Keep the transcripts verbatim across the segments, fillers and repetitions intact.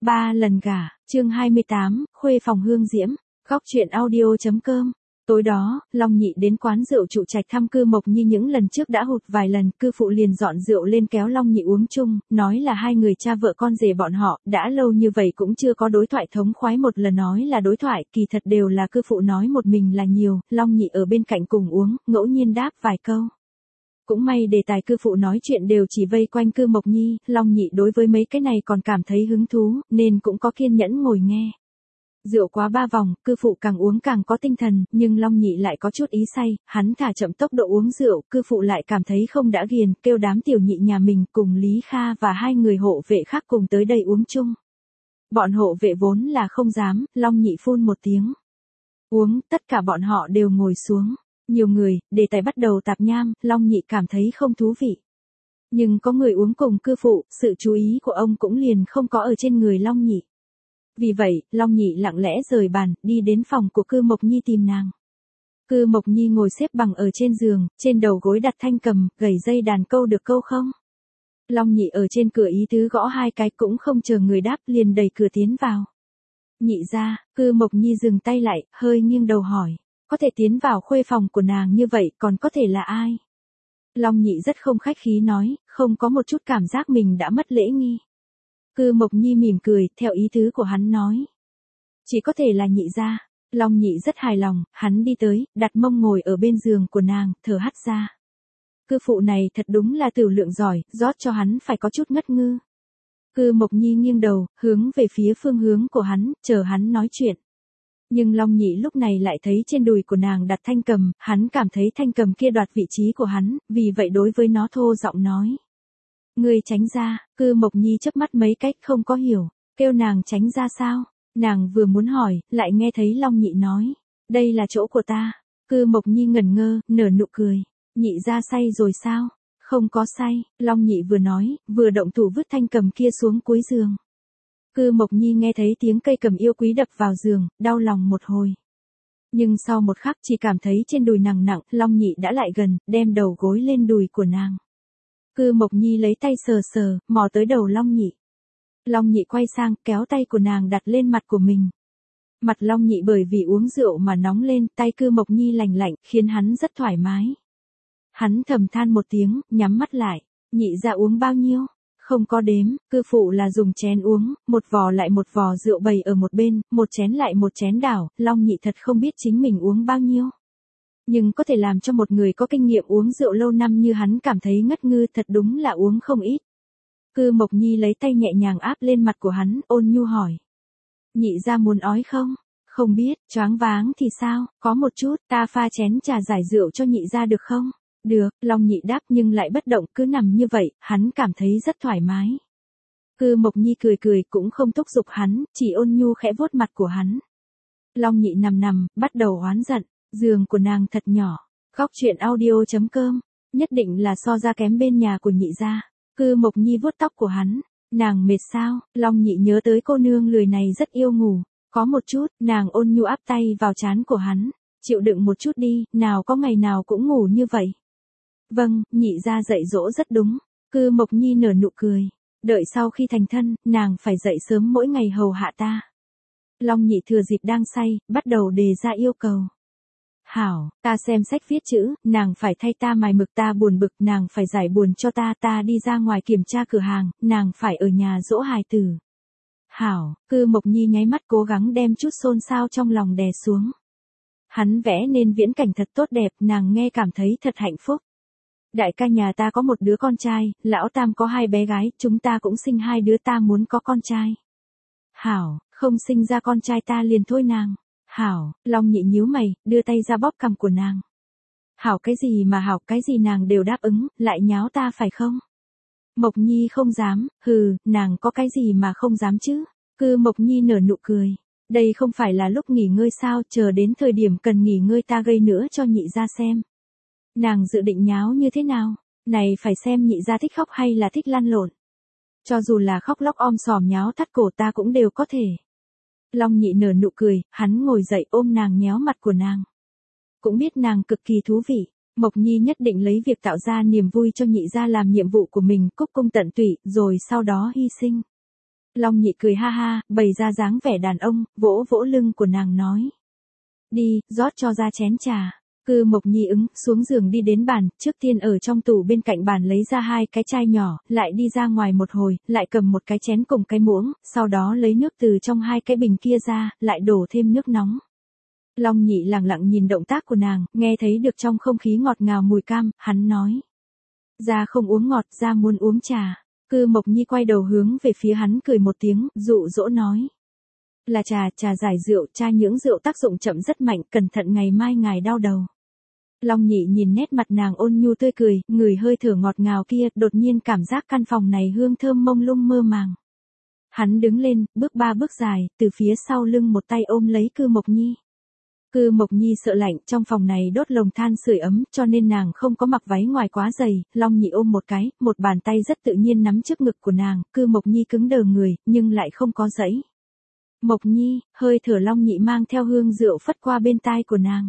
Ba lần gả, chương hai mươi tám, khuê phòng hương diễm, góc truyện audio chấm com. Tối đó, Long Nhị đến quán rượu trụ trạch thăm Cư Mộc Nhi những lần trước đã hụt vài lần, Cư phụ liền dọn rượu lên kéo Long Nhị uống chung, nói là hai người cha vợ con rể bọn họ, đã lâu như vậy cũng chưa có đối thoại thống khoái, một lần nói là đối thoại, kỳ thật đều là Cư phụ nói một mình là nhiều, Long Nhị ở bên cạnh cùng uống, ngẫu nhiên đáp vài câu. Cũng may đề tài Cư phụ nói chuyện đều chỉ vây quanh Cư Mộc Nhi, Long Nhị đối với mấy cái này còn cảm thấy hứng thú, nên cũng có kiên nhẫn ngồi nghe. Rượu quá ba vòng, Cư phụ càng uống càng có tinh thần, nhưng Long Nhị lại có chút ý say, hắn thả chậm tốc độ uống rượu, Cư phụ lại cảm thấy không đã ghiền, kêu đám tiểu nhị nhà mình cùng Lý Kha và hai người hộ vệ khác cùng tới đây uống chung. Bọn hộ vệ vốn là không dám, Long Nhị phun một tiếng. Uống, tất cả bọn họ đều ngồi xuống. Nhiều người, đề tài bắt đầu tạp nham, Long Nhị cảm thấy không thú vị. Nhưng có người uống cùng Cư phụ, sự chú ý của ông cũng liền không có ở trên người Long Nhị. Vì vậy, Long Nhị lặng lẽ rời bàn, đi đến phòng của Cư Mộc Nhi tìm nàng. Cư Mộc Nhi ngồi xếp bằng ở trên giường, trên đầu gối đặt thanh cầm, gảy dây đàn câu được câu không? Long Nhị ở trên cửa ý tứ gõ hai cái cũng không chờ người đáp, liền đẩy cửa tiến vào. Nhị ra, Cư Mộc Nhi dừng tay lại, hơi nghiêng đầu hỏi. Có thể tiến vào khuê phòng của nàng như vậy, còn có thể là ai? Long Nhị rất không khách khí nói, không có một chút cảm giác mình đã mất lễ nghi. Cư Mộc Nhi mỉm cười, theo ý tứ của hắn nói. Chỉ có thể là nhị gia. Long Nhị rất hài lòng, hắn đi tới, đặt mông ngồi ở bên giường của nàng, thở hắt ra. Cư phụ này thật đúng là tử lượng giỏi, rót cho hắn phải có chút ngất ngư. Cư Mộc Nhi nghiêng đầu, hướng về phía phương hướng của hắn, chờ hắn nói chuyện. Nhưng Long Nhị lúc này lại thấy trên đùi của nàng đặt thanh cầm, hắn cảm thấy thanh cầm kia đoạt vị trí của hắn, vì vậy đối với nó thô giọng nói. Ngươi tránh ra, Cư Mộc Nhi chớp mắt mấy cách không có hiểu, kêu nàng tránh ra sao? Nàng vừa muốn hỏi, lại nghe thấy Long Nhị nói. Đây là chỗ của ta. Cư Mộc Nhi ngẩn ngơ, nở nụ cười. Nhị ra say rồi sao? Không có say, Long Nhị vừa nói, vừa động thủ vứt thanh cầm kia xuống cuối giường. Cư Mộc Nhi nghe thấy tiếng cây cầm yêu quý đập vào giường, đau lòng một hồi. Nhưng sau một khắc chỉ cảm thấy trên đùi nàng nặng, Long Nhị đã lại gần, đem đầu gối lên đùi của nàng. Cư Mộc Nhi lấy tay sờ sờ, mò tới đầu Long Nhị. Long Nhị quay sang, kéo tay của nàng đặt lên mặt của mình. Mặt Long Nhị bởi vì uống rượu mà nóng lên, tay Cư Mộc Nhi lành lạnh, khiến hắn rất thoải mái. Hắn thầm than một tiếng, nhắm mắt lại. Nhị ra uống bao nhiêu? Không có đếm, Cư phụ là dùng chén uống, một vò lại một vò rượu bày ở một bên, một chén lại một chén đảo, Long Nhị thật không biết chính mình uống bao nhiêu. Nhưng có thể làm cho một người có kinh nghiệm uống rượu lâu năm như hắn cảm thấy ngất ngư, thật đúng là uống không ít. Cư Mộc Nhi lấy tay nhẹ nhàng áp lên mặt của hắn, ôn nhu hỏi. Nhị ra muốn ói không? Không biết, choáng váng thì sao, có một chút, ta pha chén trà giải rượu cho nhị ra được không? Được, Long Nhị đáp nhưng lại bất động, cứ nằm như vậy, hắn cảm thấy rất thoải mái. Cư Mộc Nhi cười cười cũng không thúc giục hắn, chỉ ôn nhu khẽ vuốt mặt của hắn. Long Nhị nằm nằm, bắt đầu oán giận, giường của nàng thật nhỏ. Góc truyện audio chấm com, nhất định là so ra kém bên nhà của nhị gia. Cư Mộc Nhi vuốt tóc của hắn, nàng mệt sao? Long Nhị nhớ tới cô nương lười này rất yêu ngủ, có một chút, nàng ôn nhu áp tay vào trán của hắn, chịu đựng một chút đi, nào có ngày nào cũng ngủ như vậy. Vâng, nhị ra dạy dỗ rất đúng. Cư Mộc Nhi nở nụ cười. Đợi sau khi thành thân, nàng phải dậy sớm mỗi ngày hầu hạ ta. Long Nhị thừa dịp đang say, bắt đầu đề ra yêu cầu. Hảo, ta xem sách viết chữ, nàng phải thay ta mài mực, ta buồn bực, nàng phải giải buồn cho ta, ta đi ra ngoài kiểm tra cửa hàng, nàng phải ở nhà dỗ hài tử. Hảo, Cư Mộc Nhi nháy mắt cố gắng đem chút xôn xao trong lòng đè xuống. Hắn vẽ nên viễn cảnh thật tốt đẹp, nàng nghe cảm thấy thật hạnh phúc. Đại ca nhà ta có một đứa con trai, lão tam có hai bé gái, chúng ta cũng sinh hai đứa, ta muốn có con trai. Hảo, không sinh ra con trai ta liền thôi nàng. Hảo, Long Nhị nhíu mày, đưa tay ra bóp cằm của nàng. Hảo cái gì mà hảo, cái gì nàng đều đáp ứng, lại nháo ta phải không? Mộc Nhi không dám, hừ, nàng có cái gì mà không dám chứ? Cư Mộc Nhi nở nụ cười. Đây không phải là lúc nghỉ ngơi sao, chờ đến thời điểm cần nghỉ ngơi ta gây nữa cho nhị ra xem. Nàng dự định nháo như thế nào? Này phải xem nhị ra thích khóc hay là thích lăn lộn. Cho dù là khóc lóc om sòm nháo thắt cổ ta cũng đều có thể. Long Nhị nở nụ cười, hắn ngồi dậy ôm nàng nhéo mặt của nàng. Cũng biết nàng cực kỳ thú vị. Mộc Nhi nhất định lấy việc tạo ra niềm vui cho nhị ra làm nhiệm vụ của mình, cúc cung tận tụy, rồi sau đó hy sinh. Long Nhị cười ha ha, bày ra dáng vẻ đàn ông, vỗ vỗ lưng của nàng nói. Đi, rót cho ra chén trà. Cư Mộc Nhi ứng, xuống giường đi đến bàn, trước tiên ở trong tủ bên cạnh bàn lấy ra hai cái chai nhỏ, lại đi ra ngoài một hồi, lại cầm một cái chén cùng cái muỗng, sau đó lấy nước từ trong hai cái bình kia ra, lại đổ thêm nước nóng. Long Nhị lặng lặng nhìn động tác của nàng, nghe thấy được trong không khí ngọt ngào mùi cam, hắn nói. Ra không uống ngọt, ra muốn uống trà. Cư Mộc Nhi quay đầu hướng về phía hắn cười một tiếng, dụ dỗ nói. Là trà, trà giải rượu, trà những rượu tác dụng chậm rất mạnh, cẩn thận ngày mai ngài đau đầu. Long Nhị nhìn nét mặt nàng ôn nhu tươi cười, người hơi thở ngọt ngào kia, đột nhiên cảm giác căn phòng này hương thơm mông lung mơ màng. Hắn đứng lên, bước ba bước dài, từ phía sau lưng một tay ôm lấy Cư Mộc Nhi. Cư Mộc Nhi sợ lạnh, trong phòng này đốt lồng than sưởi ấm, cho nên nàng không có mặc váy ngoài quá dày, Long Nhị ôm một cái, một bàn tay rất tự nhiên nắm trước ngực của nàng, Cư Mộc Nhi cứng đờ người, nhưng lại không có dẫy. Mộc Nhi, hơi thở Long Nhị mang theo hương rượu phất qua bên tai của nàng.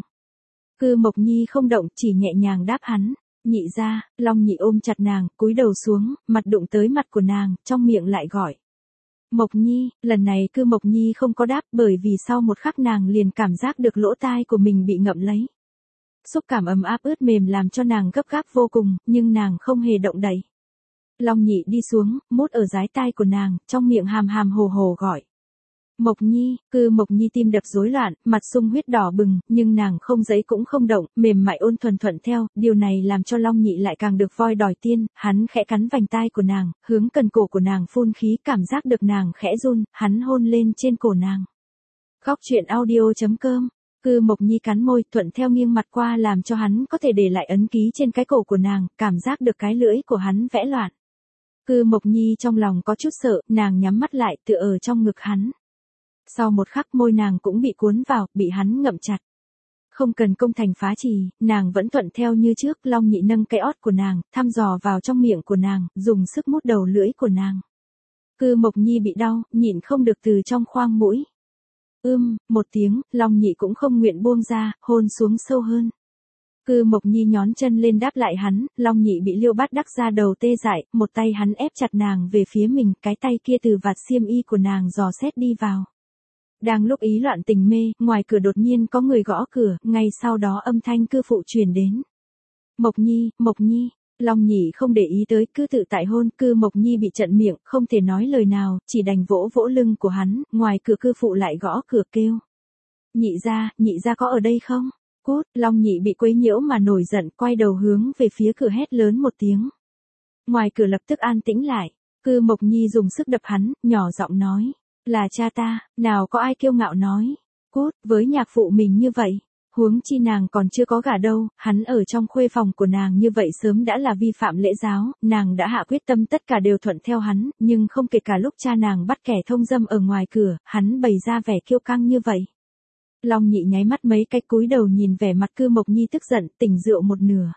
Cư Mộc Nhi không động, chỉ nhẹ nhàng đáp hắn. Nhị ra, Long Nhị ôm chặt nàng, cúi đầu xuống, mặt đụng tới mặt của nàng, trong miệng lại gọi. Mộc Nhi, lần này Cư Mộc Nhi không có đáp, bởi vì sau một khắc nàng liền cảm giác được lỗ tai của mình bị ngậm lấy. Xúc cảm ấm áp ướt mềm làm cho nàng gấp gáp vô cùng, nhưng nàng không hề động đậy. Long Nhị đi xuống, mút ở dái tai của nàng, trong miệng hàm hàm hồ hồ gọi. Mộc Nhi, Cư Mộc Nhi tim đập rối loạn, mặt sung huyết đỏ bừng, nhưng nàng không giấy cũng không động, mềm mại ôn thuần thuận theo, điều này làm cho Long Nhị lại càng được voi đòi tiên, hắn khẽ cắn vành tai của nàng, hướng cần cổ của nàng phun khí, cảm giác được nàng khẽ run, hắn hôn lên trên cổ nàng. Góc truyện audio chấm com. Cư Mộc Nhi cắn môi, thuận theo nghiêng mặt qua làm cho hắn có thể để lại ấn ký trên cái cổ của nàng, cảm giác được cái lưỡi của hắn vẽ loạn. Cư Mộc Nhi trong lòng có chút sợ, nàng nhắm mắt lại tựa ở trong ngực hắn. Sau một khắc môi nàng cũng bị cuốn vào, bị hắn ngậm chặt. Không cần công thành phá trì, nàng vẫn thuận theo như trước, Long Nhị nâng cái ót của nàng, thăm dò vào trong miệng của nàng, dùng sức mút đầu lưỡi của nàng. Cư Mộc Nhi bị đau, nhịn không được từ trong khoang mũi. Ưm, một tiếng, Long Nhị cũng không nguyện buông ra, hôn xuống sâu hơn. Cư Mộc Nhi nhón chân lên đáp lại hắn, Long Nhị bị Liêu Bát đắc ra đầu tê dại, một tay hắn ép chặt nàng về phía mình, cái tay kia từ vạt xiêm y của nàng dò xét đi vào. Đang lúc ý loạn tình mê, ngoài cửa đột nhiên có người gõ cửa, ngay sau đó âm thanh cư phụ truyền đến. Mộc Nhi, Mộc Nhi, Long Nhị không để ý tới, cứ tự tại hôn, Cư Mộc Nhi bị trận miệng, không thể nói lời nào, chỉ đành vỗ vỗ lưng của hắn, ngoài cửa cư phụ lại gõ cửa kêu. Nhị ra, nhị ra có ở đây không? Cút, Long Nhị bị quấy nhiễu mà nổi giận, quay đầu hướng về phía cửa hét lớn một tiếng. Ngoài cửa lập tức an tĩnh lại, Cư Mộc Nhi dùng sức đập hắn, nhỏ giọng nói. Là cha ta, nào có ai kiêu ngạo nói. Cút, với nhạc phụ mình như vậy. Huống chi nàng còn chưa có gả đâu, hắn ở trong khuê phòng của nàng như vậy sớm đã là vi phạm lễ giáo, nàng đã hạ quyết tâm tất cả đều thuận theo hắn, nhưng không kể cả lúc cha nàng bắt kẻ thông dâm ở ngoài cửa, hắn bày ra vẻ kiêu căng như vậy. Long Nhị nháy mắt mấy cái cúi đầu nhìn vẻ mặt Cư Mộc Nhi tức giận, tỉnh rượu một nửa.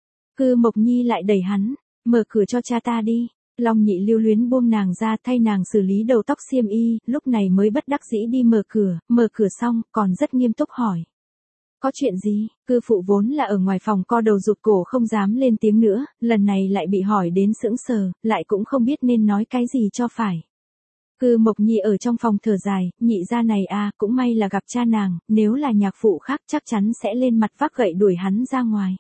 Cư Mộc Nhi lại đẩy hắn, mở cửa cho cha ta đi. Long Nhị lưu luyến buông nàng ra thay nàng xử lý đầu tóc xiêm y, lúc này mới bất đắc dĩ đi mở cửa, mở cửa xong, còn rất nghiêm túc hỏi. Có chuyện gì? Cư phụ vốn là ở ngoài phòng co đầu rụt cổ không dám lên tiếng nữa, lần này lại bị hỏi đến sững sờ, lại cũng không biết nên nói cái gì cho phải. Cư Mộc Nhi ở trong phòng thở dài, nhị ra này à, cũng may là gặp cha nàng, nếu là nhạc phụ khác chắc chắn sẽ lên mặt vác gậy đuổi hắn ra ngoài.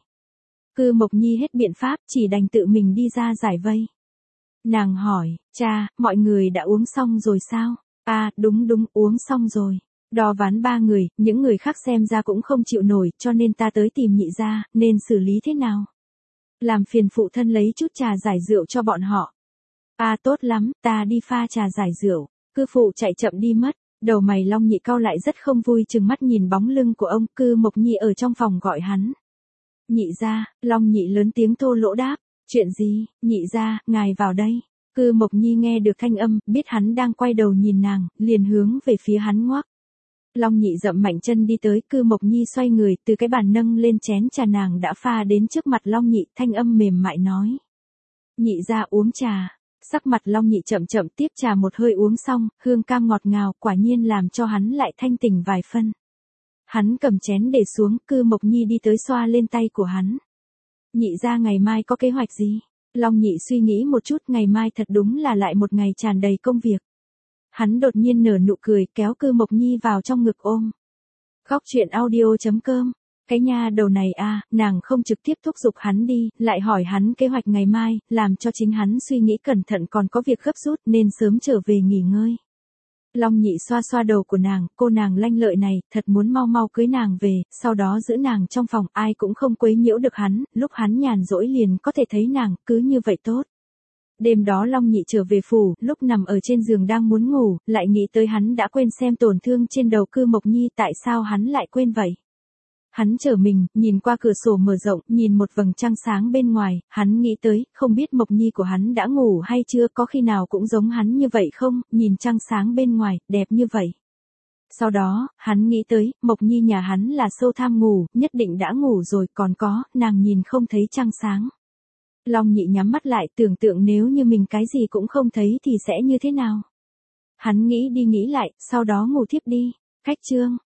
Cư Mộc Nhi hết biện pháp, chỉ đành tự mình đi ra giải vây. Nàng hỏi, cha, mọi người đã uống xong rồi sao? À, đúng đúng, uống xong rồi. Đo ván ba người, những người khác xem ra cũng không chịu nổi, cho nên ta tới tìm nhị ra, nên xử lý thế nào? Làm phiền phụ thân lấy chút trà giải rượu cho bọn họ. À tốt lắm, ta đi pha trà giải rượu. Cư phụ chạy chậm đi mất, đầu mày Long Nhị cau lại rất không vui chừng mắt nhìn bóng lưng của ông. Cư Mộc Nhi ở trong phòng gọi hắn. Nhị ra, Long Nhị lớn tiếng thô lỗ đáp. Chuyện gì, nhị ra, ngài vào đây. Cư Mộc Nhi nghe được thanh âm, biết hắn đang quay đầu nhìn nàng, liền hướng về phía hắn ngoắc. Long Nhị dậm mạnh chân đi tới, Cư Mộc Nhi xoay người, từ cái bàn nâng lên chén trà nàng đã pha đến trước mặt Long Nhị, thanh âm mềm mại nói. Nhị ra uống trà. Sắc mặt Long Nhị chậm chậm tiếp trà một hơi uống xong, hương cam ngọt ngào, quả nhiên làm cho hắn lại thanh tỉnh vài phân. Hắn cầm chén để xuống, Cư Mộc Nhi đi tới xoa lên tay của hắn. Nhị ra ngày mai có kế hoạch gì? Long Nhị suy nghĩ một chút, ngày mai thật đúng là lại một ngày tràn đầy công việc. Hắn đột nhiên nở nụ cười, kéo Cư Mộc Nhi vào trong ngực ôm. Góc chuyện audio chấm com. Cái nha đầu này a, nàng không trực tiếp thúc giục hắn đi, lại hỏi hắn kế hoạch ngày mai, làm cho chính hắn suy nghĩ cẩn thận còn có việc gấp rút nên sớm trở về nghỉ ngơi. Long Nhị xoa xoa đầu của nàng, cô nàng lanh lợi này, thật muốn mau mau cưới nàng về, sau đó giữ nàng trong phòng, ai cũng không quấy nhiễu được hắn, lúc hắn nhàn rỗi liền có thể thấy nàng, cứ như vậy tốt. Đêm đó Long Nhị trở về phủ, lúc nằm ở trên giường đang muốn ngủ, lại nghĩ tới hắn đã quên xem tổn thương trên đầu Cư Mộc Nhi, tại sao hắn lại quên vậy? Hắn trở mình, nhìn qua cửa sổ mở rộng, nhìn một vầng trăng sáng bên ngoài, hắn nghĩ tới, không biết Mộc Nhi của hắn đã ngủ hay chưa, có khi nào cũng giống hắn như vậy không, nhìn trăng sáng bên ngoài, đẹp như vậy. Sau đó, hắn nghĩ tới, Mộc Nhi nhà hắn là sâu tham ngủ, nhất định đã ngủ rồi, còn có, nàng nhìn không thấy trăng sáng. Long Nhị nhắm mắt lại, tưởng tượng nếu như mình cái gì cũng không thấy thì sẽ như thế nào. Hắn nghĩ đi nghĩ lại, sau đó ngủ thiếp đi. Cách chương